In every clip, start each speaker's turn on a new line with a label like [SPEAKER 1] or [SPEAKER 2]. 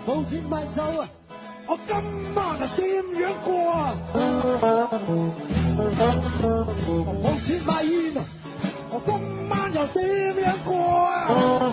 [SPEAKER 1] 冇錢買酒啊！我今晚啊點樣過啊？冇錢買煙啊！我今晚又點樣過啊？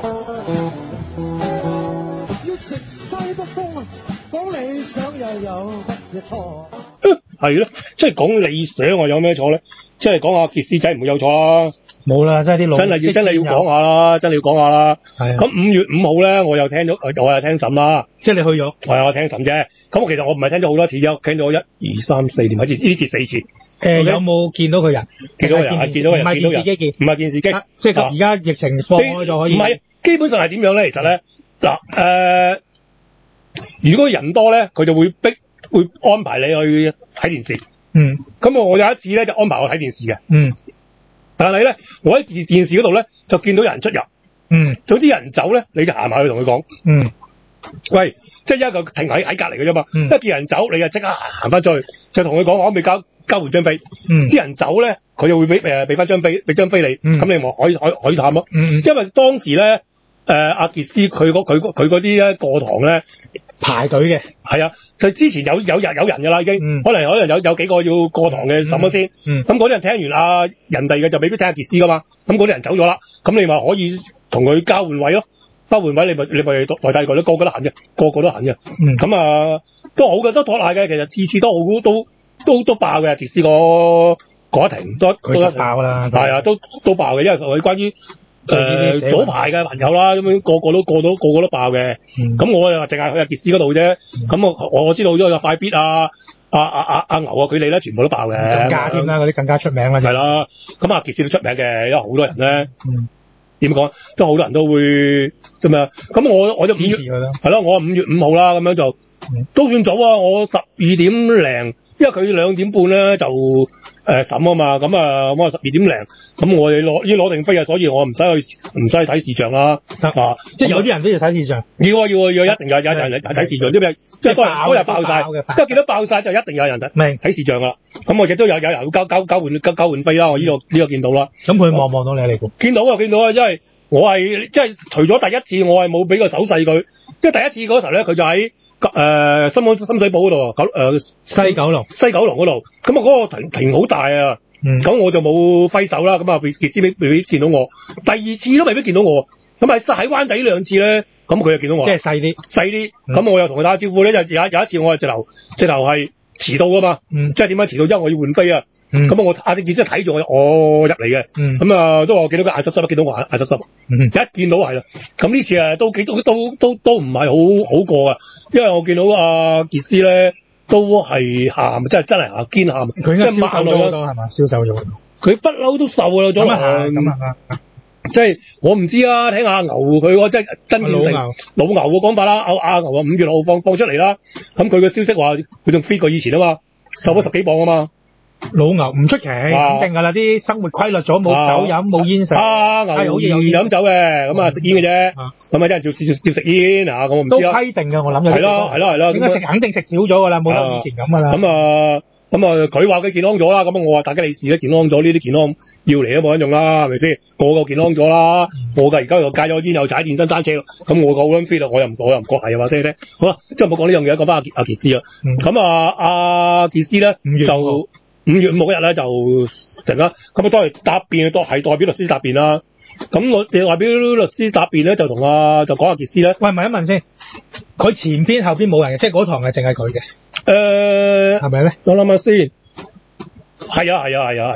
[SPEAKER 1] 要食西北風啊！講理想又有乜嘢錯？
[SPEAKER 2] 係咯，即係講理想我有咩錯咧？即係講下傑斯仔唔會有錯啦。
[SPEAKER 3] 冇啦，真係啲老
[SPEAKER 2] 真係要講下啦，真係要講下啦。
[SPEAKER 3] 係啊。
[SPEAKER 2] 咁5月5號咧，我又聽咗，我又聽審啦。
[SPEAKER 3] 即係你去咗？
[SPEAKER 2] 係我聽審啫。咁其實我唔係聽咗好多次啫，聽咗1、2、3、4年，呢次4次。
[SPEAKER 3] 有冇見到佢人？
[SPEAKER 2] 見到人係見到人，
[SPEAKER 3] 唔係電視機見，
[SPEAKER 2] 唔係電視機。
[SPEAKER 3] 即係而家疫情放開咗可以。
[SPEAKER 2] 唔係，基本上係點樣咧？其實咧，嗱如果人多咧，佢就會安排你去睇電視。
[SPEAKER 3] 嗯。
[SPEAKER 2] 咁我有一次咧就安排我睇電視嘅。
[SPEAKER 3] 嗯。
[SPEAKER 2] 但係咧，我喺電視嗰度咧就見到有人出入。
[SPEAKER 3] 嗯。
[SPEAKER 2] 總之有人走咧，你就行埋去同佢講。
[SPEAKER 3] 嗯。
[SPEAKER 2] 喂，即係一個停喺隔離嘅啫嘛。
[SPEAKER 3] 嗯。
[SPEAKER 2] 一見人走，你就即刻行翻出去，就同佢講我可唔可以交換張飛。
[SPEAKER 3] 嗯。
[SPEAKER 2] 啲人走咧，佢就會俾翻張飛，俾張飛你。咁你咪可以探咯。因為當時咧，阿傑斯佢嗰啲咧過堂咧
[SPEAKER 3] 排隊嘅。
[SPEAKER 2] 係啊。就之前有人㗎啦，已經、可能有幾個要過堂嘅審咗先。咁嗰啲人聽完人哋嘅就未必聽阿傑斯噶嘛。咁嗰啲人走咗啦，咁你咪可以同佢交換位咯。交換位你咪代替佢咯，個個都肯嘅，個個都肯嘅。咁都好嘅，都妥賴嘅。其實次次都好都爆嘅，傑斯嗰一庭都
[SPEAKER 3] 佢實爆啦。
[SPEAKER 2] 係啊，都爆嘅，因為佢關於。早排嘅朋友啦，咁樣個個都爆嘅。咁我又淨係去阿傑斯嗰度啫。咁我知道咗有快必阿牛佢哋咧全部都爆嘅。
[SPEAKER 3] 更加添啦，嗰啲更加出名啦。
[SPEAKER 2] 係啦。咁阿傑斯都出名嘅，因為好多人咧。點講？都好多人都會啫嘛。咁我就支持佢啦。係咯，我5月5號啦，咁樣就都算早啊。我12點零，因為佢2點半咧就審啊嘛。咁我12點零，咁我哋已經攞定飛啊，所以我唔使睇視像啦。
[SPEAKER 3] 即係有啲人都要睇視像。
[SPEAKER 2] 要一定有人睇視像，即係當日爆晒，即係見到爆晒就一定有人睇視像啦。咁我亦都有人要交換飛啦。我呢個見到啦。
[SPEAKER 3] 咁佢望到你嚟？
[SPEAKER 2] 見到啊，因為我係即係除咗第一次我係冇俾個手勢佢，因為第一次嗰時候咧佢就喺深水埗嗰度
[SPEAKER 3] 西九龍
[SPEAKER 2] 嗰度，咁嗰個庭好大啊。咁我就冇揮手啦。咁傑斯未必見到我，第二次都未必見到我。咁喺灣仔2次咧，咁佢就見到我。
[SPEAKER 3] 即係細啲。
[SPEAKER 2] 咁我又同佢打招呼咧，有一次我係直頭係遲到噶嘛。即係點解遲到？因為我要換飛啊。咁我阿啲傑斯睇住我入嚟嘅。咁都話我見到佢眼濕濕，見到我眼濕濕。一見到係啦。咁呢次都唔係好過啊，因為我見到阿傑斯咧都係喊，真係喊堅喊。
[SPEAKER 3] 佢應該消瘦咗好多係嘛？消瘦咗。
[SPEAKER 2] 佢不嬲都瘦啦，咗
[SPEAKER 3] 咁
[SPEAKER 2] 即係我唔知啊，聽阿牛佢個真見成老牛嘅講法啦。阿牛5月號放出嚟啦。咁佢嘅消息話佢仲 fit 過以前啊嘛，瘦咗10幾磅啊嘛。
[SPEAKER 3] 老牛唔出奇，肯定㗎啦，啲生活規律咗，冇酒飲，冇煙食。牛
[SPEAKER 2] 好似有飲酒嘅，咁食煙嘅啫。咁啲人照食煙啊，咁我唔知啦。
[SPEAKER 3] 都規定㗎，我諗有。
[SPEAKER 2] 係咯。
[SPEAKER 3] 應該肯定食少咗㗎啦，冇得以前咁㗎啦。
[SPEAKER 2] 咁佢話佢健康咗啦，咁我話大吉利是咧，健康咗呢啲健康要嚟都冇人用啦，係咪先？個健康咗啦，我而家又戒咗煙，又踩電單車，咁我個好 fit 啦，我又唔覺係話聲咧。好啦，即係唔好講呢樣嘢，講翻阿傑斯啦。咁阿傑斯咧就5月5號嗰日咧就突然間咁都係答辯，都係代表律師答辯啦。咁我代表律師答辯咧就講阿傑斯咧。
[SPEAKER 3] 喂，問一問先，佢前邊後邊冇人嘅，即係嗰堂係淨係佢嘅。係咪咧？
[SPEAKER 2] 我諗下先。係啊。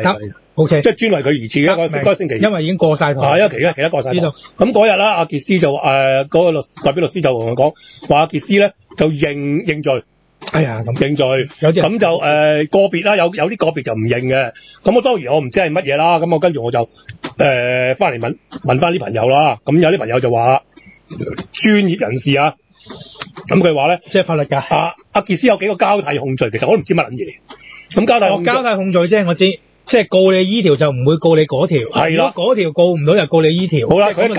[SPEAKER 3] OK，
[SPEAKER 2] 即係專為佢而設嘅嗰個星期，
[SPEAKER 3] 因為已經過晒堂。
[SPEAKER 2] 係啊，其他過晒堂。咁嗰日啦，阿傑斯就嗰個代表律師就同佢講話，阿傑斯咧就認罪。
[SPEAKER 3] 哎呀，咁
[SPEAKER 2] 認罪
[SPEAKER 3] 有啲
[SPEAKER 2] 咁就個別啦，有啲個別就唔認嘅。咁我當然我唔知係乜嘢啦。咁我跟住我就翻嚟問翻啲朋友啦。咁有啲朋友就話專業人士啊。咁佢話咧，
[SPEAKER 3] 即係法律界。
[SPEAKER 2] 阿傑斯有幾個交替控罪，其實我都唔知乜撚嘢。咁交替
[SPEAKER 3] 控罪啫，我知，即係告你依條就唔會告你嗰條。係啦，嗰條告唔到就告你依條。
[SPEAKER 2] 好啦，佢有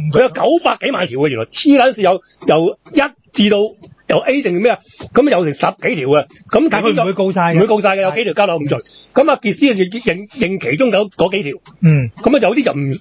[SPEAKER 2] 900幾萬條嘅，原來黐撚線由1至到由 A 定咩啊？咁有成10幾條嘅。咁
[SPEAKER 3] 但係佢唔會告晒
[SPEAKER 2] 嘅，有幾條交替控罪。咁阿傑斯就認其中嗰幾條。咁有啲就唔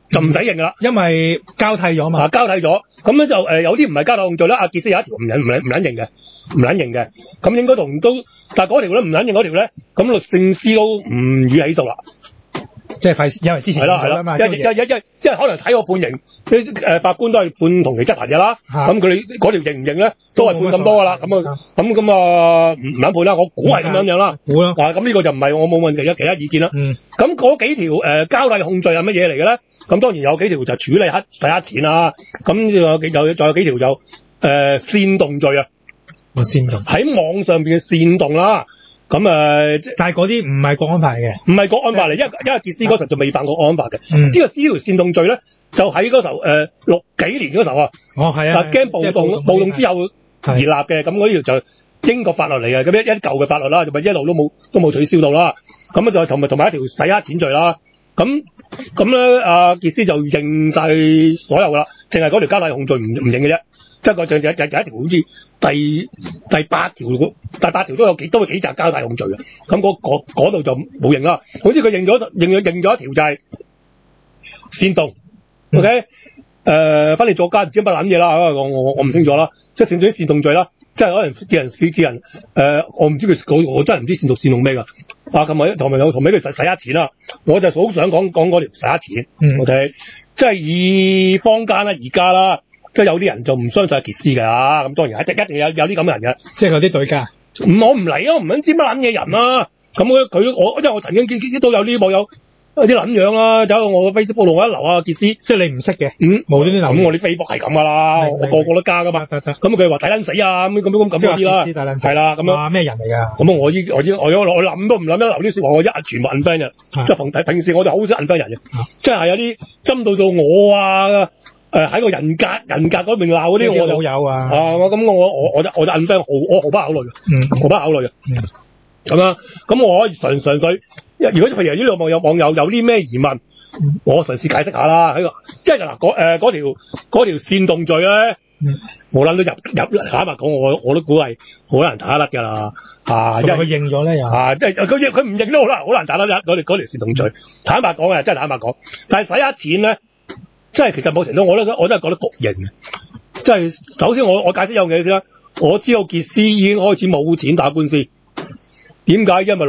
[SPEAKER 2] 就唔使認噶啦，
[SPEAKER 3] 因為交替咗嘛。
[SPEAKER 2] 交替咗，咁咧就有啲唔係交替控罪啦。阿傑斯有一條唔撚認嘅，唔撚認嘅，咁應該都，但係嗰條咧唔撚認嗰條咧，咁律政司都唔予起訴啦。
[SPEAKER 3] 即係費事，因為之前
[SPEAKER 2] 係啦，因為可能睇個判刑，法官都係判同期執行嘅啦。咁佢哋嗰條認唔認咧，都係判咁多噶啦。咁唔撚判啦，我估係咁樣啦。
[SPEAKER 3] 估啦。
[SPEAKER 2] 咁呢個就唔係我冇問其他意見啦。咁嗰幾條交替控罪係乜嘢嚟嘅咧？咁當然有幾條就處理洗黑錢啦。咁仲有幾條就煽動罪啊。
[SPEAKER 3] 煽動
[SPEAKER 2] 喺網上邊嘅煽動啦。咁
[SPEAKER 3] 但係嗰啲唔係國安牌嘅，
[SPEAKER 2] 唔係國安法嚟，因為傑斯嗰時就未犯過國安法嘅。呢個私條煽動罪咧，就喺嗰時候60幾年嗰時候啊。係啊。就驚暴動之後而立嘅，咁嗰條就英國法律嚟嘅，咁一舊嘅法律啦，就咪一路都冇取消到啦。咁就同埋一條洗黑錢罪啦。咁咧，傑斯就認晒所有噶啦，淨係嗰條交替控罪唔認嘅啫。即係個就有一條好似第八條都有幾集交替控罪嘅，咁嗰度就冇認啦。好似佢認咗一條就係煽動，OK，分裂作家唔知乜撚嘢啦，我唔清楚啦，即係煽動罪啦，即係可能叫人我唔知佢我真係唔知煽動咩㗎，同埋佢洗黑錢啦，我就好想講嗰條洗黑錢，OK，即係以坊間啦而家啦。即係有啲人就唔相信阿傑斯㗎，咁當然一定有啲咁嘅人嘅，
[SPEAKER 3] 即係有啲對家。
[SPEAKER 2] 我唔嚟啊，唔撚知乜撚嘢人啊！咁因為我曾經見到有啲網友有啲撚樣啦，走到我個 Facebook 度我一留啊傑斯，
[SPEAKER 3] 即係你唔識嘅，無端端留。
[SPEAKER 2] 咁我啲 Facebook 係咁㗎啦，我個個都加㗎嘛。咁佢話睇撚死啊咁嗰啲啦，係啦咁樣。
[SPEAKER 3] 哇！咩人嚟㗎？
[SPEAKER 2] 咁我諗都唔諗一留啲説話，我一全部 unfriend 嘅，即係平時我就好少 unfriend 人嘅，即係有啲針對到我啊。喺個人格嗰邊鬧嗰啲我就
[SPEAKER 3] 有啊，
[SPEAKER 2] 咁我就 unfriend 我毫不考慮嘅，毫不考慮嘅，咁樣，咁我可以純粹，如果譬如呢兩網友有啲咩疑問，我嘗試解釋下啦，即係嗱嗰條煽動罪咧，我諗都入坦白講，我都估係好難打得㗎啦，因為
[SPEAKER 3] 佢認咗咧又，
[SPEAKER 2] 即係佢唔認都好難打得嗰條煽動罪，坦白講真係坦白講，但係洗黑錢咧。即係其實某程度我都係覺得局刑嘅，即係首先我解釋有嘢先啦。我知道傑斯已經開始冇錢打官司，點解？因為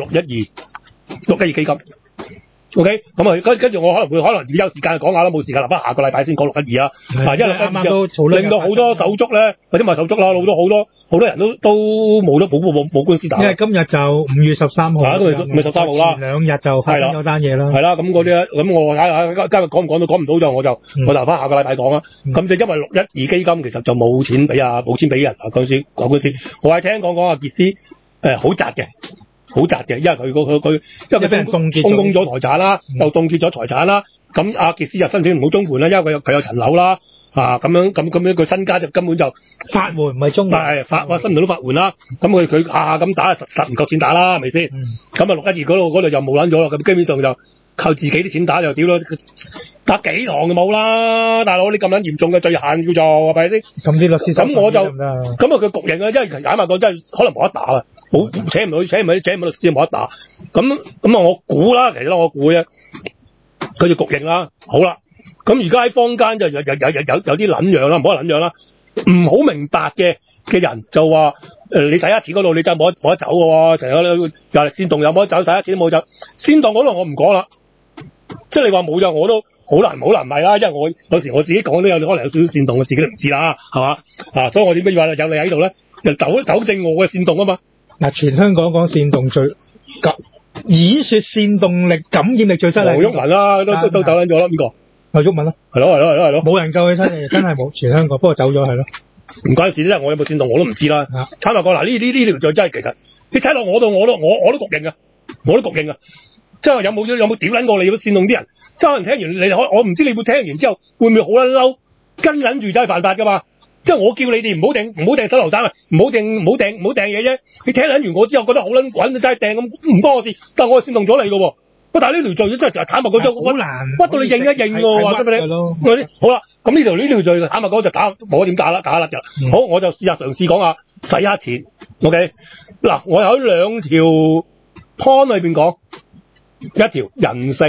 [SPEAKER 2] 612基金。OK， 咁跟住我可能有時間講下啦，冇時間留翻下個禮拜先講612啦。因為啱啱令到好多手足咧，或者唔係手足啦，好多人都冇官司打。
[SPEAKER 3] 因為今日就5月13號，
[SPEAKER 2] 都係13號啦。
[SPEAKER 3] 前2日就發生咗單嘢啦。
[SPEAKER 2] 係啦，咁嗰啲咁我睇下今日講唔講到，講唔到就我留翻下個禮拜講啦。咁就因為612基金其實就冇錢俾人啊，嗰時講官司。我係聽講阿傑斯好宅嘅。好窄嘅，因為佢凍結咗財產啦，又凍結咗財產啦。咁阿傑斯就申請唔好中盤啦，因為佢有層樓啦，咁樣佢身家就根本就
[SPEAKER 3] 法援唔係中盤，
[SPEAKER 2] 申唔到法援啦。咁佢咁打實唔夠錢打啦，係咪先？咁612嗰度就冇撚咗啦，咁基本上就靠自己啲錢打就屌咯，打幾行就冇啦，大佬你咁撚嚴重嘅罪行叫做係咪先？
[SPEAKER 3] 咁啲律師
[SPEAKER 2] 咁我就佢局刑啊，因為坦白講真係可能冇得打啊。請唔到律師冇得打，咁我估啦，其實我估啫，佢就局刑啦，好啦，咁而家喺坊間就有啲撚樣啦，唔好話撚樣啦，唔好明白嘅人就話你洗黑錢嗰度你真係冇得走嘅喎，成日又嚟煽動又冇得走，洗黑錢都冇走，煽動嗰度我唔講啦，即係你話冇就我都好難唔係啦，因為我有時我自己講都有可能有少少煽動，我自己都唔知啦，係嘛？所以我點解要話有你喺度咧，就糾正我嘅煽動啊嘛。
[SPEAKER 3] 嗱，全香港講煽動最演說煽動力感染力最犀利。
[SPEAKER 2] 劉毓民啦，都走撚咗啦，邊個？
[SPEAKER 3] 劉毓民咯，
[SPEAKER 2] 係咯，
[SPEAKER 3] 冇人夠佢犀利，真係冇，全香港，不過走咗係咯。
[SPEAKER 2] 唔關事，因為我有冇煽動我都唔知啦。坦白講嗱，呢條罪真係其實你踩落我度，我都局刑啊，即係有冇屌撚過你，有冇煽動啲人？即係可能聽完我唔知你會聽完之後會唔會好撚嬲，跟撚住真係犯法噶嘛？即係我叫你哋唔好掟手榴彈啊，唔好掟嘢啫。你聽撚完我之後覺得好撚滾，真係掟咁唔關我事，但係我係煽動咗你噶喎。但係呢條罪真係坦白講真好難，屈到你認一認喎，話真俾你。好啦，咁呢條罪坦白講就冇點打甩㗎。好，我就嘗試講下洗黑錢。OK，嗱，我有2條 point 裏邊講，一條人性，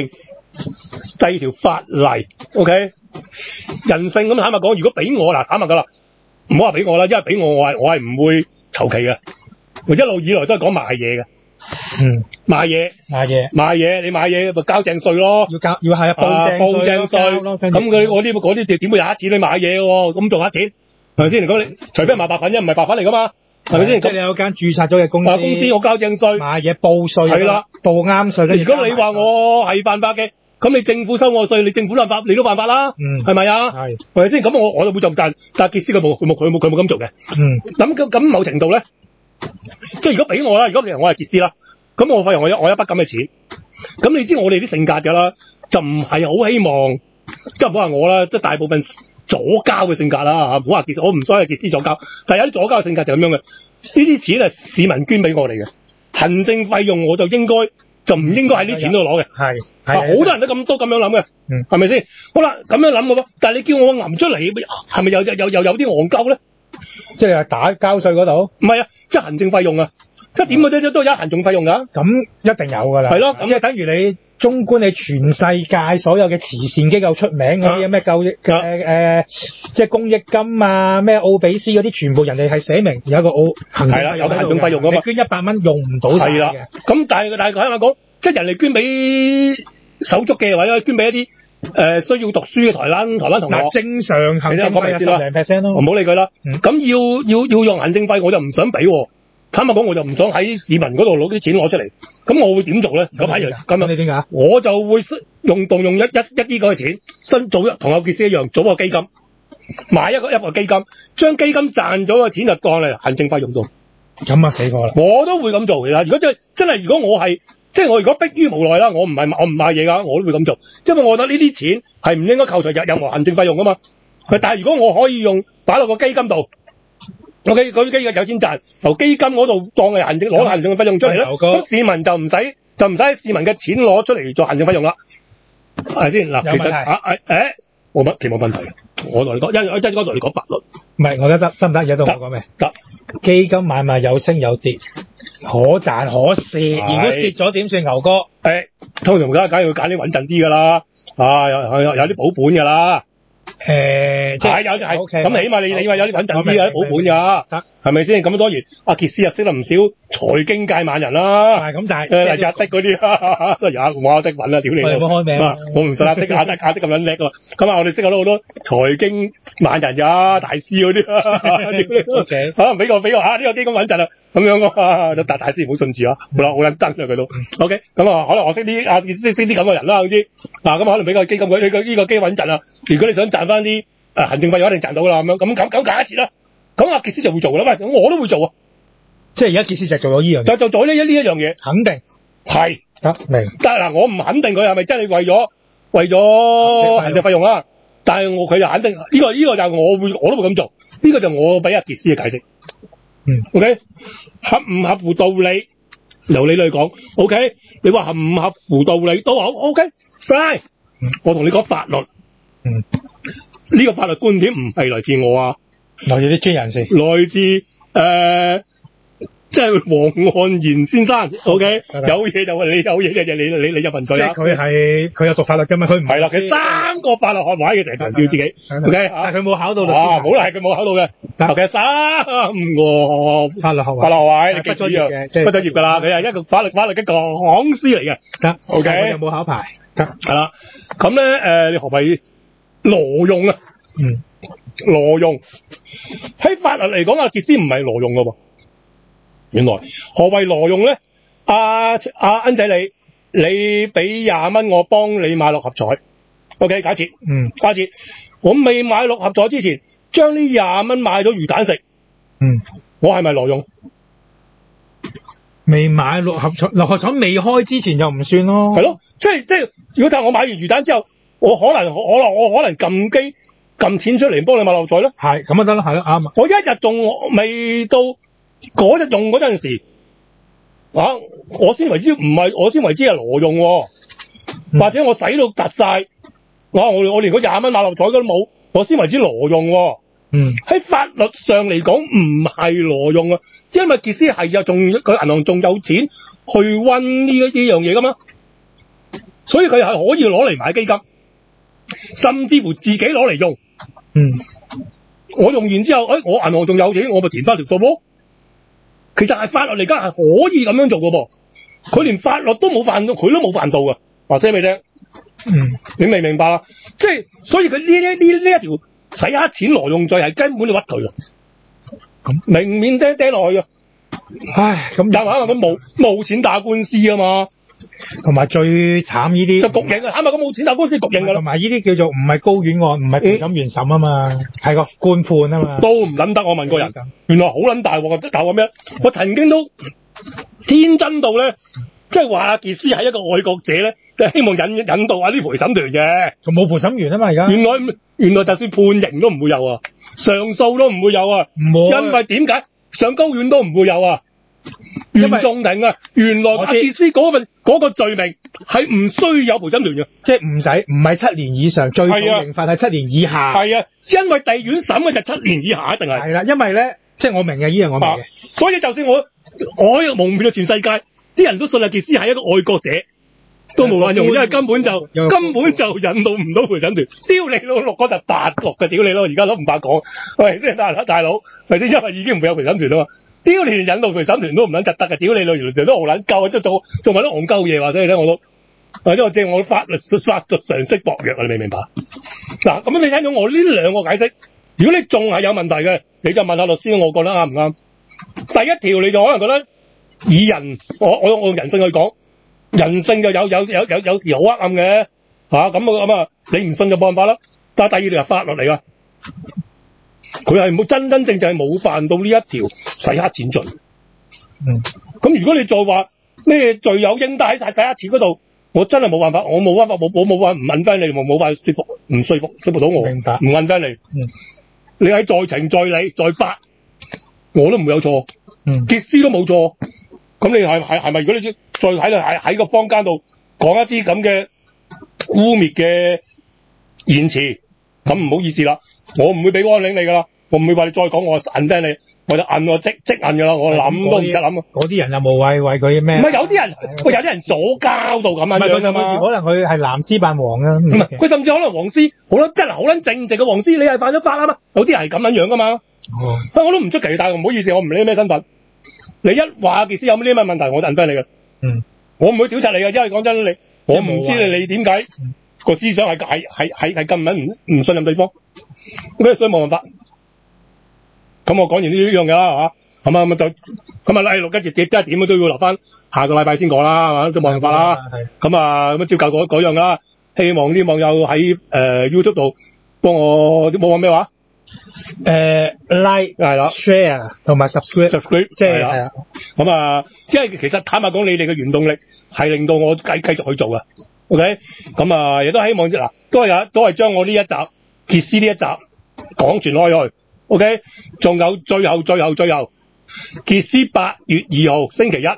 [SPEAKER 2] 第二條法例 ，OK， 人性咁坦白講，如果俾我嗱，坦白㗎啦，唔好話俾我啦，因為俾我係唔會籌期嘅，我一路以來都係講賣嘢嘅。賣嘢，你買嘢咪交正稅咯，
[SPEAKER 3] 要係報正稅咯。咁
[SPEAKER 2] 嗰啲點會有錢你買嘢喎？咁做下錢係咪先？咁你除非係賣白粉啫，唔係白粉嚟噶嘛，係咪先？
[SPEAKER 3] 即係你有間註冊咗嘅公司，
[SPEAKER 2] 我交正稅，
[SPEAKER 3] 買嘢報稅係啦，報啱稅。
[SPEAKER 2] 如果你話我係犯法嘅，咁你政府收我稅，你政府都犯法啦，係咪啊？係咪先？咁我就會做賺，但係傑斯佢冇咁做嘅。咁某程度咧，即係如果俾我啦，如果其實我係傑斯啦。咁我發現我有一筆咁嘅錢，咁你知我哋啲性格㗎啦，就唔係好希望，即係唔好話我啦，即係大部分左膠嘅性格啦嚇，唔好話傑斯，我唔所謂傑斯左膠，但係有啲左膠嘅性格就咁樣嘅，呢啲錢係市民捐俾我哋嘅，行政費用我就唔應該喺啲錢度攞嘅，係好多人都咁樣諗嘅，係咪先？好啦，咁樣諗嘅喎，但係你叫我揞出嚟，係咪又有啲戇鳩咧？
[SPEAKER 3] 即係打交稅嗰度？
[SPEAKER 2] 唔係啊，即係行政費用啊。即係點嘅啫，都有行政費用㗎。
[SPEAKER 3] 咁一定有㗎啦。係咯，即係等於你綜觀你全世界所有嘅慈善機構出名嗰啲咩救益即係公益金啊，咩奧比斯嗰啲，全部人哋係寫明有一個行政費用。係啦，有行政費用㗎嘛。你捐100蚊用唔到晒嘅。
[SPEAKER 2] 咁但係喺度講，即係人哋捐俾手足嘅，或者捐俾一啲需要讀書嘅台灣同學。嗱，正常行政費10%咯。唔好理佢啦。咁要用行政費，我就唔想俾喎。坦白講，我就唔想喺市民嗰度攞啲錢攞出嚟，咁我會點做咧？咁樣你點解？我就會動用一啲嗰個錢，同阿傑斯一樣，組個基金，買一個基金，將基金賺咗嘅錢就當嚟行政費用度。咁啊死過啦！我都會咁做嘅。如果真係，如果我係即係我如果迫於無奈啦，我唔買嘢㗎，我都會咁做，因為我覺得呢啲錢係唔應該扣除任何行政費用㗎嘛。但係如果我可以擺落個基金度。OK， 嗰啲基金有錢賺，由基金嗰度當係行政嘅費用出嚟咧，咁市民就唔使市民嘅錢攞出嚟做行政費用啦，係咪先？嗱，其實冇問題，我同你講，一陣同你講法律，唔係我覺得得唔得？而家到我講咩？得，基金買賣有升有跌，可賺可蝕，如果蝕咗點算？牛哥，通常梗係要揀啲穩陣啲㗎啦，有啲保本㗎啦。係有係，咁起碼你話有啲穩陣啲有啲保本㗎，係咪先？咁當然，阿傑斯又識得唔少財經界猛人啦。係咁，但係阿的嗰啲都有我阿的揾啦，屌你！我冇開名，我唔信阿的咁撚叻喎。咁我哋識好多財經猛人㗎，大師嗰啲。可能俾個呢個基金穩陣啊，咁樣啊，大師唔好信住啊，好撚登啊佢都。OK，咁可能我識啲識啲咁嘅人啦，好似咁可能俾個基金佢呢個基金穩陣啊。如果你想賺翻啲行政費，一定賺到啦咁樣。咁假設啦，咁阿傑斯就會做啦，喂，我都會做啊。即係而家傑斯就做咗呢樣嘢，就做呢一樣嘢，肯定係明。但係嗱，我唔肯定佢係咪真係為咗行政費用啊？但係佢就肯定呢個就我都會咁做。呢個就我俾阿傑斯嘅解釋。OK， 合唔合乎道理？由你嚟講 ，OK， 你話合唔合乎道理都好 ，OK，fine。我同你講法律。呢個法律觀點唔係來自我啊，來自啲專業人士，來自即係黃漢賢先生 ，OK， 有嘢就你有嘢嘅你就問佢啦。即係佢有讀法律㗎嘛？佢唔係啦，佢3個法律學位嘅，成日強調自己 ，OK， 但係佢冇考到律師牌。冇啦，係佢冇考到嘅。OK， 3個法律學位，你記住嘅，畢咗業㗎啦。佢係一個法律嘅講師嚟嘅。得 ，OK， 有冇考牌？得，係啦。咁咧，你何謂挪用啊？挪用喺法律嚟講，阿傑斯唔係挪用㗎喎。原來何謂挪用咧？阿恩仔你俾20蚊我幫你買6合彩 ，OK？ 假設我未買6合彩之前，將呢20蚊買咗魚蛋食，我係咪挪用？未買6合彩未開之前就唔算咯。係咯，即係如果睇我買完魚蛋之後，我可能撳機撳錢出嚟幫你買6合彩咧。係咁就得啦，係咯，啱。我一日仲未到嗰日用嗰陣時，我先為之係挪用喎，或者我使到突晒，我連嗰20蚊買6合彩都冇，我先為之挪用喎。喺法律上嚟講唔係挪用啊，因為傑斯係佢銀行仲有錢去溫呢樣嘢噶嘛。 所以佢係可以攞嚟買基金，甚至乎自己攞嚟用。我用完之後，我銀行仲有錢，我咪填翻條數咯。其實係法律嚟講係可以咁樣做嘅噃，佢連法律都冇犯到，佢都冇犯到嘅，話聲俾你聽。你明唔明白啊？即係所以佢呢一條洗黑錢挪用罪係根本就屈佢啦，明面釘落去嘅。
[SPEAKER 3] 唉，咁
[SPEAKER 2] 又話佢冇錢打官司啊嘛。
[SPEAKER 3] 同埋最慘呢啲
[SPEAKER 2] 就局刑啊，啱咪咁冇錢打官司局刑噶啦。
[SPEAKER 3] 同埋呢啲叫做唔係高院案，唔係陪審員審啊嘛，係個官判啊嘛。
[SPEAKER 2] 都唔撚得，我問過人，原來好撚大鑊，即係話咩？我曾經都天真到咧，即係話阿傑斯係一個愛國者咧，就希望引導下啲陪審團嘅。
[SPEAKER 3] 佢冇陪審員啊嘛，而家。
[SPEAKER 2] 原來就算判刑都唔會有啊，上訴都唔會有啊。因為點解上高院都唔會有啊？原訟庭啊，原來阿傑斯嗰個罪名係唔需要有陪審團嘅，
[SPEAKER 3] 即係唔係7年以上，最高刑罰係7年以下。
[SPEAKER 2] 係啊，因為地院審嘅就7年以下一定係。係
[SPEAKER 3] 啦，因為咧，即係我明嘅，呢樣我明嘅。
[SPEAKER 2] 所以就算我蒙騙到全世界，啲人都信阿傑斯係一個愛國者，都冇撚用，因為根本就引導唔到陪審團。屌你老六嗰就86嘅，屌你咯，而家都唔怕講，係咪先大佬？係咪先？因為已經唔會有陪審團啊嘛。屌你連引導陪審團都唔撚窒得嘅，屌你老原來都好撚鳩，即係做埋啲戇鳩嘢話，所以咧我都，即係我法律常識薄弱啊！你明唔明白？嗱，咁你聽到我呢兩個解釋，如果你仲係有問題嘅，你就問下律師，我覺得啱唔啱？第一條你就可能覺得以人，我用人性去講，人性就有時好黑暗嘅嚇，咁啊，你唔信就冇辦法啦。但係第二條係法律嚟㗎。佢係冇真正係冇犯到呢一條洗黑錢罪。咁如果你再話咩罪有應得喺晒洗黑錢嗰度，我真係冇辦法，我冇辦法唔問翻你，冇辦法說服到我，
[SPEAKER 3] 明白？
[SPEAKER 2] 唔問翻你。你喺在情在理在法，我都唔會有錯。傑斯都冇錯。咁你係咪？如果你再喺個坊間度講一啲咁嘅污蔑嘅言辭，咁唔好意思啦。我唔會俾安領你噶啦，我唔會話你再講我摁低你，我就摁我即摁噶啦，我諗都唔得諗。
[SPEAKER 3] 嗰啲人又冇為佢咩？
[SPEAKER 2] 唔係有啲人左膠到咁樣樣㗎嘛。
[SPEAKER 3] 可能佢係藍絲扮黃啊。
[SPEAKER 2] 唔係，佢甚至可能黃絲，真係好撚正直嘅黃絲，你係犯咗法啊嘛。有啲人係咁樣樣噶嘛。我都唔出奇，但係唔好意思，我唔理咩身份。你一話傑斯有咩問題，我就摁低你嘅。我唔會屌柒你嘅，因為講真，我唔知你點解個思想係咁撚唔信任對方。咁所以冇辦法。咁我講完呢樣嘢啦，係嘛？咁6一節真係點都要留翻下個禮拜先講啦，係嘛？都冇辦法啦。咁照舊嗰樣啦。希望啲網友喺YouTube 度幫我冇講咩話
[SPEAKER 3] ？like 係啦 ，share 同埋 subscribe 即係係啊。
[SPEAKER 2] 因為其實坦白講，你哋嘅原動力係令到我繼續去做嘅。OK，亦都希望嗱，都係將我呢一集傑斯呢一集講傳開去。OK， 仲有最後，傑斯8月2號星期一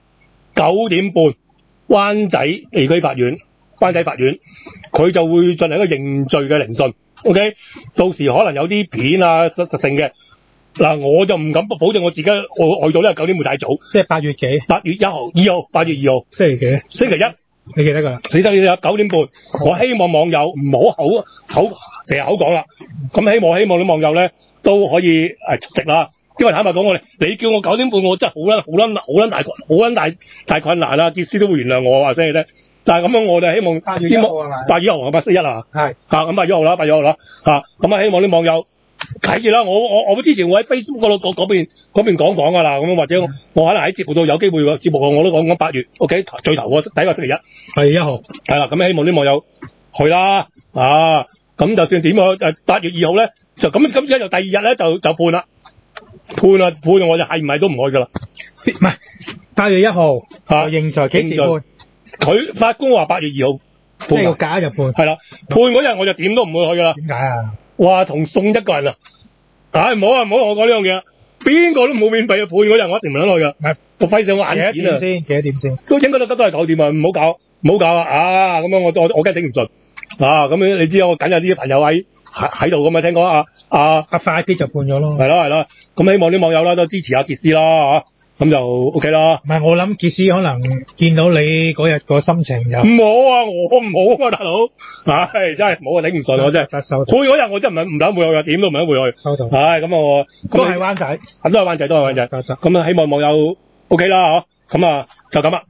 [SPEAKER 2] 9點半，灣仔地區法院，佢就會進行一個認罪嘅聆訊。OK， 到時可能有啲片啊實性嘅。嗱，我就唔敢保證我自己我去到呢個9點半太早。即係
[SPEAKER 3] 8月幾
[SPEAKER 2] ？8月2號，8月2號，
[SPEAKER 3] 星期幾？
[SPEAKER 2] 星期一。
[SPEAKER 3] 你記得㗎啦？
[SPEAKER 2] 你得9點半。我希望網友唔好成日口講啦。咁希望啲網友咧都可以出席啦。因為坦白講，你叫我9點半，我真係好撚大困難啦。傑斯都會原諒我話聲你聽。但係咁樣，我哋希望8月1號係咪？8月1號係8月1啊？係。咁8月1號啦，8月1號啦。咁希望啲網友睇住啦。我之前我喺 Facebook 嗰邊講㗎啦。咁或者我可能喺節目度有機會節目我都講8月 OK 最頭第一個星期一，8月1號係啦。咁希望啲網友去啦。咁就算點8月2號咧，就咁而家就第二日咧就判啦。判我就係唔係都唔去㗎啦。
[SPEAKER 3] 唔係8月1號認罪幾時判？
[SPEAKER 2] 佢法官話8月2號判，
[SPEAKER 3] 即係要假就判。
[SPEAKER 2] 係啦，判嗰日我就點都唔會去㗎啦。
[SPEAKER 3] 點解啊？
[SPEAKER 2] 哇，同送一個人啊！唔好同我講呢樣嘢，邊個都冇免費嘅，判嗰日我一定唔想去㗎。唔係，我費事我眼錢啊！
[SPEAKER 3] 幾多點先？
[SPEAKER 2] 都應該都係9點啊！唔好搞啊！咁樣我梗係頂唔順咁你知我梗有啲朋友喺度咁啊！聽講阿快啲就判咗咯。係啦，咁希望啲網友啦都支持阿傑斯啦咁就 OK 啦。
[SPEAKER 3] 唔係，我諗傑斯可能見到你嗰日個心情就
[SPEAKER 2] 唔好啊，我唔好啊，大佬，唉，真係冇啊，頂唔順我真係。
[SPEAKER 3] 收
[SPEAKER 2] 配嗰日我真係唔諗會去，點都唔諗會去。
[SPEAKER 3] 收到。
[SPEAKER 2] 唉，咁我
[SPEAKER 3] 都係灣仔，
[SPEAKER 2] 都係灣仔，都係灣仔。咁啊，希望網友 OK 啦，嗬。咁啊，就咁啦。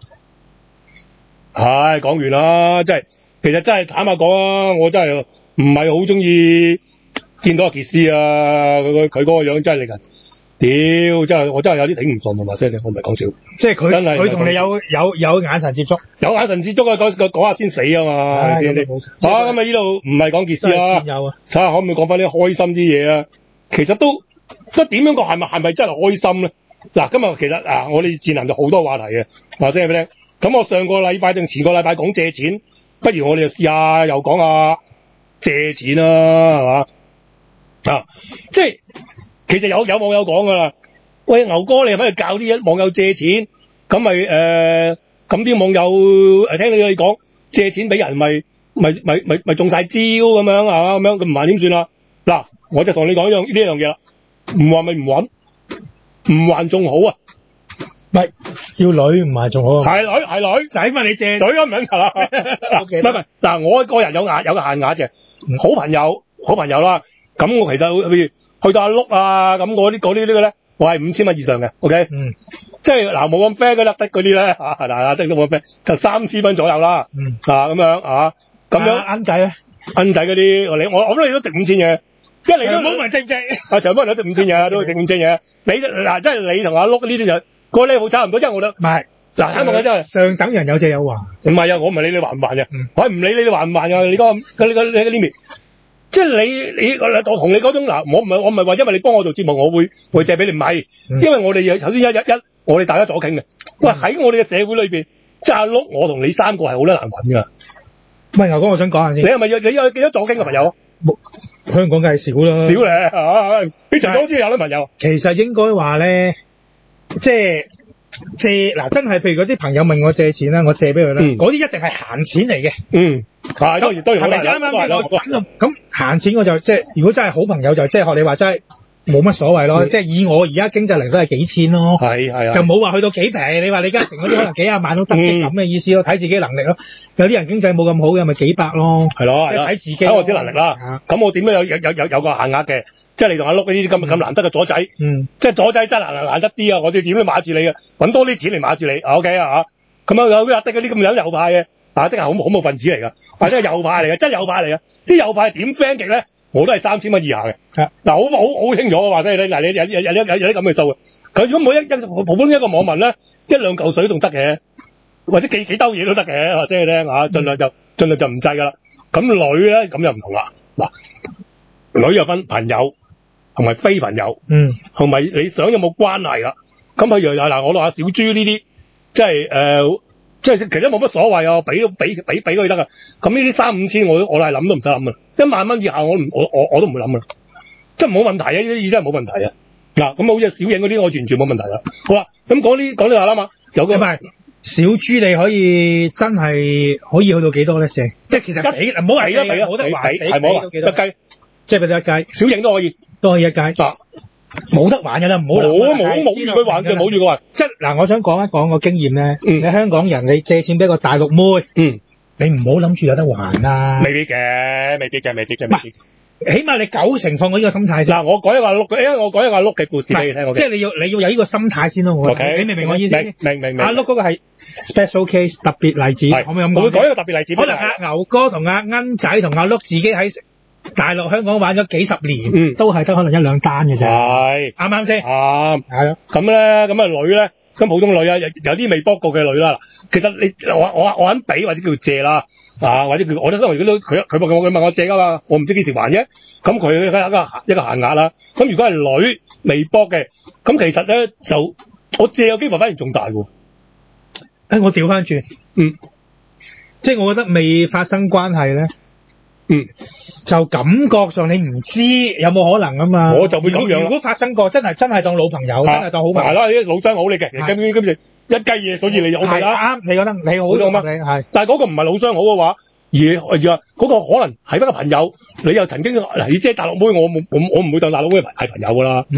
[SPEAKER 2] 唉，講完啦，即係其實真係坦白講啊，我真係唔係好中意見到阿傑斯啊，佢嗰個樣真係令人。屌，真係我真係有啲頂唔順啊嘛，先我唔係講笑，
[SPEAKER 3] 即係佢同你有眼神接觸，
[SPEAKER 2] 有眼神接觸啊，講下先死啊嘛，係咪先？咁啊呢度唔係講傑斯啦，睇下可唔可以講翻啲開心啲嘢啊？其實都點樣講係咪真係開心咧？嗱，今日其實我哋智能就好多話題嘅，話聲俾你聽。咁我上個禮拜定前個禮拜講借錢，不如我哋就試下又講下借錢啦，係嘛？即係。其實有網友講噶啦，喂牛哥，你係咪教啲網友借錢？咁咪咁啲網友聽你講借錢俾人咪中晒招咁樣啊？咁樣佢唔還點算啦？嗱，我就同你講呢樣嘢啦，唔還咪唔還，唔還仲好啊？
[SPEAKER 3] 咪要女唔還仲好啊？
[SPEAKER 2] 係女仔問你借，嘴咁唔緊啦。唔係嗱，我個人有個限額嘅，好朋友啦。咁我其實譬如。去到阿碌啊，咁嗰啲呢個咧，我係5000蚊以上嘅 ，OK，即係嗱冇咁 friend 嗰粒的嗰啲咧，嗱的都冇咁 friend，就3000蚊左右啦，咁樣咁樣
[SPEAKER 3] 奀仔咧，
[SPEAKER 2] 奀仔嗰啲，我諗你都值5000嘅，即係你都冇問值唔值？長毛人都值5000嘅，都值5000嘅，你嗱即係你同阿碌呢啲就個 level 差唔多，因為我覺得唔係嗱，睇下真係上
[SPEAKER 3] 等人有借有還，
[SPEAKER 2] 唔係啊，我唔係理你還唔還嘅，我係唔理你還唔還㗎，你個呢面。即係你我同你嗰種嗱，我唔係話因為你幫我做節目，我會借俾你，唔係，因為我哋首先我哋大家左傾嘅，喂喺我哋嘅社會裏邊，即係阿碌，我同你3個係好難揾噶。
[SPEAKER 3] 喂，牛哥，我想講下先，
[SPEAKER 2] 你係咪你有幾多左傾嘅朋友？
[SPEAKER 3] 香港梗係少啦，
[SPEAKER 2] 少咧你陳總知有啲朋友。其
[SPEAKER 3] 實應該話咧，即係。借嗱真係，譬如嗰啲朋友問我借錢啦，我借俾佢啦，嗰啲一定係閒錢嚟嘅。係當然係咪先啱啱咁閒錢我就即係，如果真係好朋友就即係學你話齋冇乜所謂咯。即係以我而家經濟嚟都係幾千咯，係就冇話去到幾平。你話李嘉誠嗰啲可能幾廿萬都得嘅咁嘅意思咯，睇自己能力咯。有啲人經濟冇咁好嘅咪幾百咯，係咯，睇自己睇我啲能力啦。咁我點都有個限額嘅。即係你同阿碌呢啲咁難得嘅左仔，即係左仔真係難得啲啊！我哋點都買住你嘅，揾多啲錢嚟買住你 ，OK 啊嚇。咁有阿的嗰啲咁右派嘅，的係好恐怖分子嚟㗎，或者係右派嚟嘅，真係右派嚟嘅。啲右派點 friend 極咧，我都係3000蚊以下嘅。嗱，好清楚嘅話，即係你嗱，你有啲咁嘅數嘅。佢如果每普通一個網民咧，1-2嚿水仲得嘅，或者幾兜嘢都得嘅，或者係咧嚇，盡量就唔制㗎啦。咁女咧咁又唔同啦，嗱，女又分朋友。同埋非朋友，同埋你想有冇關係啦？咁譬如嗱，我同阿小豬呢啲，即係其實冇乜所謂啊，俾佢得噶。咁呢啲3-5千，我係諗都唔使諗噶，1萬蚊以下我都唔會諗噶，即係冇問題啊！呢啲意思係冇問題啊。嗱，咁好似小影嗰啲，我完全冇問題啦。好啦，咁講呢下啦嘛，有個小豬你可以真係可以去到幾多咧？即係其實俾唔好話冇得還，係冇啊，一雞。即係俾你一雞，小影都可以一雞，冇得還嘅啦，唔好冇住佢還嘅，冇住佢還。即係嗱，我想講一講個經驗咧。你香港人，你借錢俾個大陸妹，你唔好諗住有得還啦。未必嘅。起碼你90%放喺呢個心態先。嗱，我講一個阿碌嘅故事俾你聽。即係你要有呢個心態先咯。你明唔明我意思？明。阿碌嗰個係 special case 特別例子，可唔可以咁講？我會講一個特別例子。可能阿牛哥同阿奀仔同阿碌自己喺大陸香港玩咗幾十年，都係得可能1-2單嘅啫。係啱唔啱先？啱係啊。咁咧，咁啊女咧，咁普通女啊，有啲未搏過嘅女啦。其實你我肯俾或者叫借啦，或者叫我都如果佢問我借噶嘛，我唔知幾時還啫。咁佢一個限額啦。咁如果係女未搏嘅，咁其實咧就我借嘅機會反而仲大喎。我調翻轉，即係我覺得未發生關係咧。就感覺上你唔知有冇可能啊嘛，我就會咁樣。如果發生過，真係當老朋友，真係當好朋友。係啦，啲老相好你嘅，今次一雞嘢，所以你就 OK 啦。啱，你覺得你好咗嘛？係，但係嗰個唔係老相好嘅話，而嗰個可能係一個朋友，你又曾經嗱，你即係大陸妹，我唔會當大陸妹係朋友噶啦。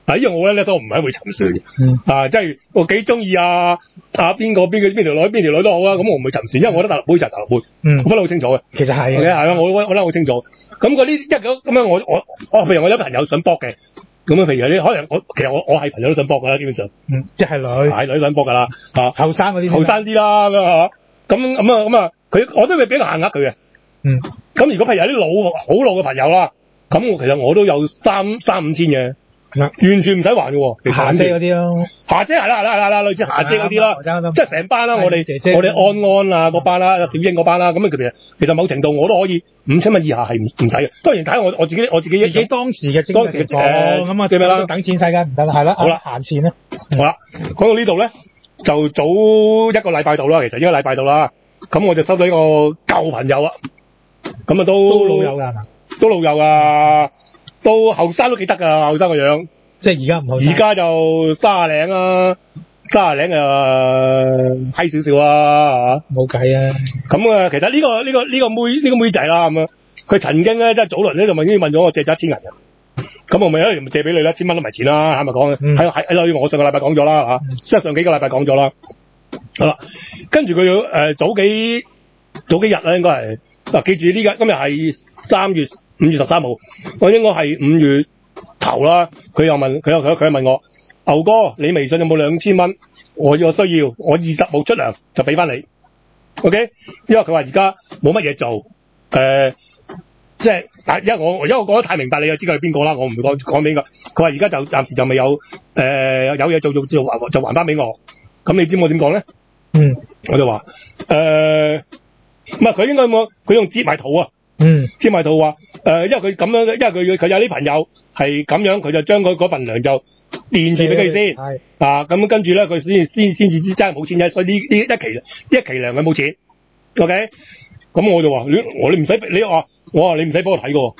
[SPEAKER 2] 因為我咧都唔係會沉船嘅，即係我幾中意邊條女邊條女都好啦，咁我唔會沉船，因為我覺得大陸妹就係大陸妹，我分得好清楚嘅。
[SPEAKER 3] 其實係
[SPEAKER 2] 係啊，我分得好清楚。咁嗰啲咁樣我譬如我有朋友想搏嘅，咁樣譬如有啲可能其實我係朋友都想搏㗎啦，基本上，
[SPEAKER 3] 即係
[SPEAKER 2] 女想搏㗎啦，
[SPEAKER 3] 後生嗰啲，
[SPEAKER 2] 後生啲啦咁啊，我都會俾個限額佢嘅。咁如果譬如有啲好老嘅朋友啦，咁其實我都有3、5千嘅。完全唔使還嘅喎，
[SPEAKER 3] 霞姐嗰啲咯，
[SPEAKER 2] 霞姐係啦，類似霞姐嗰啲啦，即係成班啦，我哋安啊嗰班啦，小英嗰班啦，咁其實某程度我都可以5000蚊以下係唔使嘅。當然睇下我自己
[SPEAKER 3] 當時嘅經濟情況咁啊，叫咩啦？等錢世界唔得啦，係啦，好啦，閒錢啦，
[SPEAKER 2] 好啦，講到呢度咧，就早1個禮拜到啦，其實1個禮拜到啦，咁我就收到一個舊朋友啊，咁啊都
[SPEAKER 3] 老友㗎係嘛？
[SPEAKER 2] 都老友啊。到後生都幾得㗎，後生個樣，
[SPEAKER 3] 即係而家唔後生。
[SPEAKER 2] 而家就30零啊，30零閪少少啊，
[SPEAKER 3] 冇計啊。
[SPEAKER 2] 咁啊，其實呢個妹仔啦，咁啊，佢曾經咧即係早輪咧就問咗我借咗1000銀嘅，咁我咪借俾你啦，1000蚊都唔係錢啦，係咪講嘅？喺我上個禮拜講咗啦嚇，即係上幾個禮拜講咗啦。好啦，跟住佢早幾日啦，應該係嗱，記住今日係5月13號，我應該係5月頭啦。佢又問我，牛哥，你微信有冇2000蚊？我需要，我20號出糧就俾翻你。OK， 因為佢話而家冇乜嘢做，即係因為我講得太明白，你就知佢係邊個啦。我唔會講俾佢。佢話而家就暫時就未有有嘢做就還翻俾我。咁你知我點講咧？我就話唔係佢應該佢用截埋圖啊。截埋圖話因為佢咁樣，因為佢有啲朋友係咁樣，佢就將佢嗰份糧就墊住俾佢先，咁跟住咧佢先至知真係冇錢嘅，所以呢一期糧佢冇錢。OK， 咁我就話你唔使你話我話你唔使幫我睇嘅，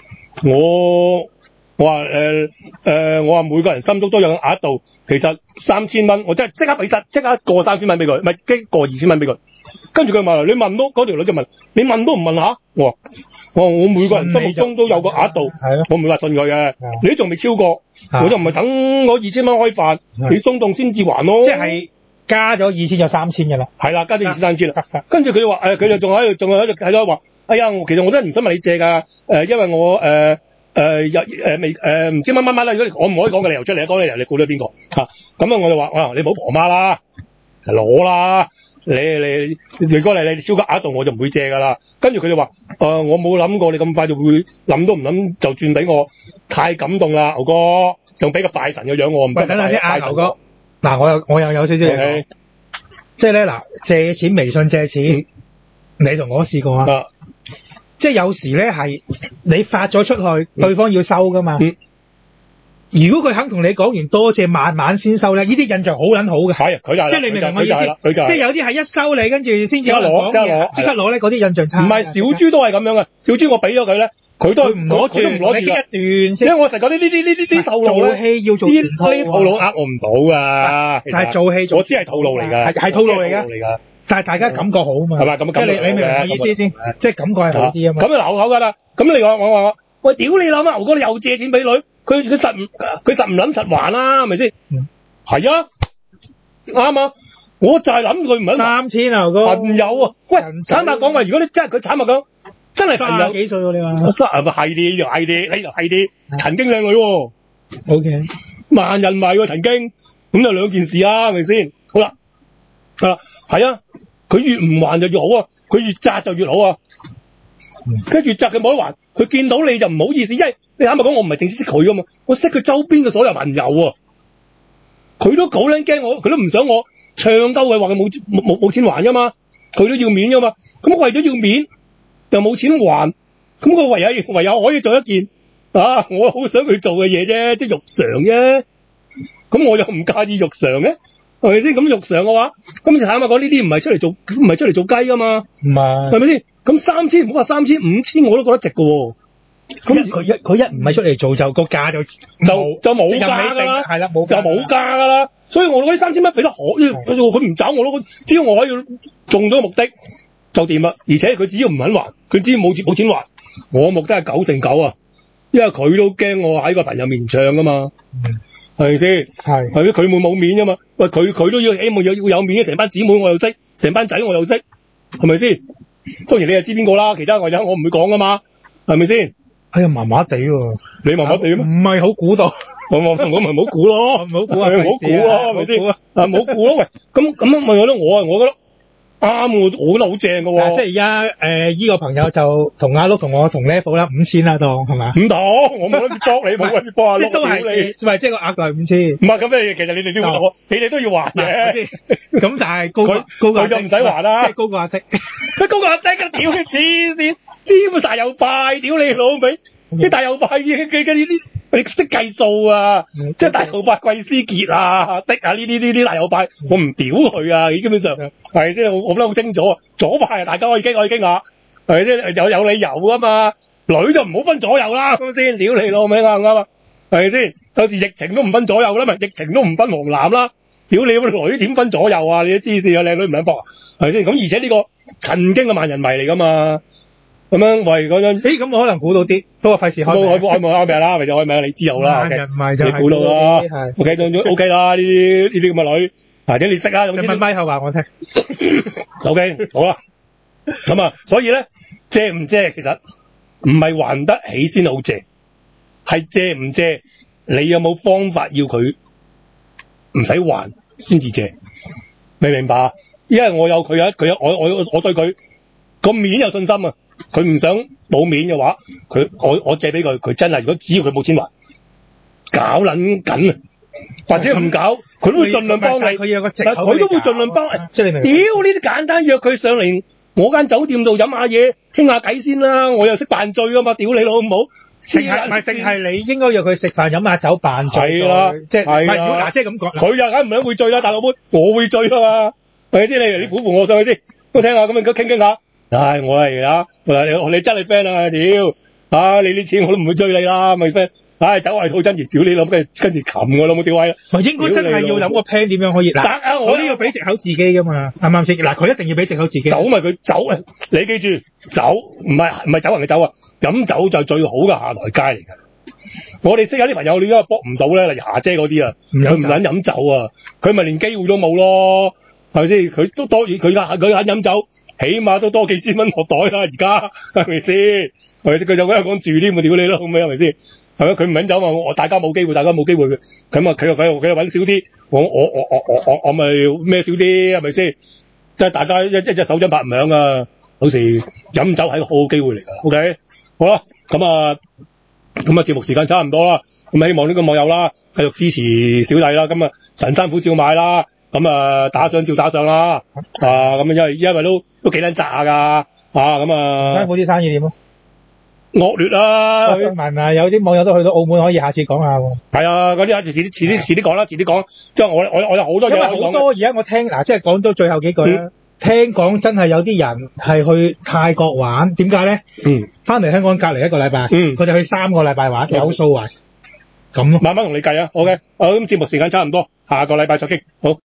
[SPEAKER 2] 我話每個人心中都有額度，其實3000蚊我真係即刻俾晒，即刻過3000蚊俾佢，唔係即過2000蚊俾佢。跟住佢問你問咯，嗰條女就問你問都唔問下，我每個人心目中都有個額度，我唔會話信佢嘅，你都仲未超過，我就唔係等我2000蚊開飯，你鬆動先至還咯。
[SPEAKER 3] 即係加咗2000就3000嘅啦。係啦，
[SPEAKER 2] 加咗2000 3000啦。跟住佢話佢就仲喺度話，哎呀，其實我真係唔想問你借㗎，因為我未唔知乜啦，如果我唔可以講嘅理由出嚟，講理由你估到邊個嚇？咁我就話你唔好婆媽啦，攞啦。如果你超過額度我就唔會借㗎啦。跟住佢就話我冇諗過你咁快就會諗都唔諗就轉俾我，太感動啦，牛哥，仲俾個拜神嘅樣我，唔得。等下先，牛哥，
[SPEAKER 3] 嗱我又有少少嘢講，即係咧嗱，借錢微信借錢，你同我試過啊？即係有時咧係你發咗出去，對方要收㗎嘛。如果佢肯同你講完多謝，慢慢先收咧，呢啲印象好撚好嘅。係，佢就係，即係你明唔明我意思？即係有啲係一收你，跟住先至即刻攞咧，嗰啲印象差。唔係小豬都係咁樣嘅，小豬我俾咗佢咧，佢都唔攞住，你傾一段先。因為我成日講呢套路做戲要做呢套路呃我唔到㗎。但係做戲我知係套路嚟㗎，係套路嚟㗎。但係大家感覺好啊嘛，係咪咁？即係你明唔明我意思先？即係感覺係好啲啊嘛。咁就流口㗎啦。咁你話喂，屌你諗啊！牛哥你又借錢俾女，佢實唔諗實還啦，係咪先？係啊，啱啊！我就係諗佢唔諗3000啊，牛哥朋友啊！喂，坦白講話，如果你真係佢坦白講，真係朋友30幾歲喎？你話係啲，曾經靚女喎。OK， 萬人迷喎曾經，咁就兩件事啊，係咪先？好啦，係啊，佢越唔還就越好啊，佢越窄就越好啊。跟住窒佢冇得還，佢見到你就唔好意思，因為你坦白講，我唔係淨識佢噶嘛，我識佢周邊嘅所有朋友喎。佢都好撚驚我，佢都唔想我唱鳩佢，話佢冇錢還噶嘛，佢都要面噶嘛。咁為咗要面又冇錢還，咁佢唯有可以做一件我好想佢做嘅嘢啫，即係肉償啫。咁我又唔介意肉償嘅。係咪先？咁肉償嘅話，咁就坦白講呢啲唔係出嚟做雞噶嘛？唔係，係咪先？咁3000唔好話3000、5000我都覺得值㗎喎。咁佢一唔係出嚟做就個價就冇價㗎啦，係啦，就冇價㗎啦。所以我覺得3000蚊俾得好，佢唔找我咯。只要我可以中咗個目的就掂啦。而且佢只要唔肯還，佢只要冇錢還，我目的係9成9啊。因為佢都驚我喺個朋友面唱㗎嘛。
[SPEAKER 2] 係咪先？
[SPEAKER 3] 係
[SPEAKER 2] 係佢冇面噶嘛？喂，佢都要希望要有面嘅，成班姊妹我又識，成班仔我又識，係咪先？當然你又知邊個啦，其他我唔會講噶嘛，係咪先？
[SPEAKER 3] 哎呀，麻麻地喎，
[SPEAKER 2] 你麻麻地咩？
[SPEAKER 3] 唔係好估到，
[SPEAKER 2] 我咪唔好估咯，
[SPEAKER 3] 唔好估啊，
[SPEAKER 2] 唔好估咯，係咪先？啊，唔好估咯，喂，咁咪我覺得我覺得啱，我覺得好正噶喎。
[SPEAKER 3] 即係而家依個朋友就同阿碌同我同 level 啦，5000啦當係嘛？
[SPEAKER 2] 唔同，我冇諗住搏你，冇諗住搏阿碌，
[SPEAKER 3] 即係都係，唔係即係個額度係5000。
[SPEAKER 2] 唔係咁其實你哋都要你哋都要還嘅。
[SPEAKER 3] 咁但係高
[SPEAKER 2] 佢就唔使還啦，
[SPEAKER 3] 即係高過阿的，
[SPEAKER 2] 高過阿的嘅，屌你黐線，知大又拜，屌你老味，啲大又拜嘅呢啲。你識計數啊，即係大又拜貴司傑啊，的啊呢啲大又拜，我唔屌佢啊，基本上係先，我覺得好清楚啊。左派啊，大家可以傾下，係咪先？有理由㗎嘛，女就唔好分左右啦，咁先，屌你老味啱唔啱啊？係咪先？有時疫情都唔分左右啦，咪疫情都唔分黃藍啦，屌你女點分左右啊？你都知事啊，靚女唔撚搏啊，係咪先？咁而且呢個曾經嘅萬人迷嚟㗎嘛。咁樣喂嗰陣，
[SPEAKER 3] 咁我可能估到啲，不過費事開
[SPEAKER 2] 名啦，咪就開名你知有啦，
[SPEAKER 3] 你
[SPEAKER 2] 估到啦，OK 都 OK 啦，呢啲咁嘅女，或者你識啊，
[SPEAKER 3] 你問咪後話我聽
[SPEAKER 2] ，OK 好啦，咁啊，所以咧借唔借其實唔係還得起先好借，係借唔借你有冇方法要佢唔使還先至借，明唔明白啊？因為我有佢我對佢個面有信心啊。佢唔想冇面嘅話，我借俾佢，佢真係如果只要佢冇錢還，搞撚緊啊，或者唔搞，佢都會盡量幫你。
[SPEAKER 3] 佢有個藉口，
[SPEAKER 2] 佢都會盡量幫。
[SPEAKER 3] 即係你明？
[SPEAKER 2] 屌呢啲簡單約佢上嚟我間酒店度飲下嘢，傾下偈先啦。我又識扮醉㗎嘛，屌你老母！
[SPEAKER 3] 定係你應該約佢食飯飲下酒扮醉。
[SPEAKER 2] 係啦，
[SPEAKER 3] 即係嗱，即係咁講。
[SPEAKER 2] 佢又梗唔想會醉啦，大佬妹，我會醉啊嘛，係咪先？你扶我上去先，我聽下咁樣傾下。唉，我係啊，你真係 friend 啊，屌！你啲錢我都唔會追你啦，咪 friend。走為套真如，屌你諗跟住擒我啦，冇屌位啦。
[SPEAKER 3] 唔係應該真係要諗個 plan 點樣可以嗱，我呢個俾藉口自己噶嘛，啱唔啱先？嗱，佢一定要俾藉口自己。
[SPEAKER 2] 走咪佢走啊！你記住，走唔係走人嘅走啊，飲酒就最好嘅下台階嚟㗎。我哋識有啲朋友，你因為搏唔到咧，例如霞姐嗰啲啊，佢唔撚飲酒啊，佢咪連機會都冇咯，係咪先？佢都多，佢肯飲酒。起碼都多幾千蚊落袋啦，而家係咪先？係咪先？佢就喺度講住添，屌你咯，咁樣係咪先？係咪？佢唔肯走嘛，大家冇機會嘅。咁啊，佢又揾少啲，我咪咩少啲，係咪先？即係大家一隻手掌拍唔響啊！有時飲酒係個好好機會嚟㗎。OK，好啦，咁啊節目時間差唔多啦，咁希望呢個網友啦繼續支持小弟啦，咁啊神山虎照買啦。咁打賞照打賞啦，咁因為都幾撚渣㗎，咁啊。
[SPEAKER 3] 辛苦啲生意點啊？
[SPEAKER 2] 惡劣啦。
[SPEAKER 3] 據聞啊，有啲網友都去到澳門，可以下次講下喎。
[SPEAKER 2] 係啊，嗰啲遲啲講啦，遲啲講。即係我有好多嘢。因為好多而家
[SPEAKER 3] 我聽即係講到最後幾句啦。聽講真係有啲人係去泰國玩，點解咧？翻嚟香港隔離1個禮拜。佢哋去3個禮拜玩，有數為。咁慢慢同你計啊。OK，咁節目時間差唔多，下個禮拜再傾。好。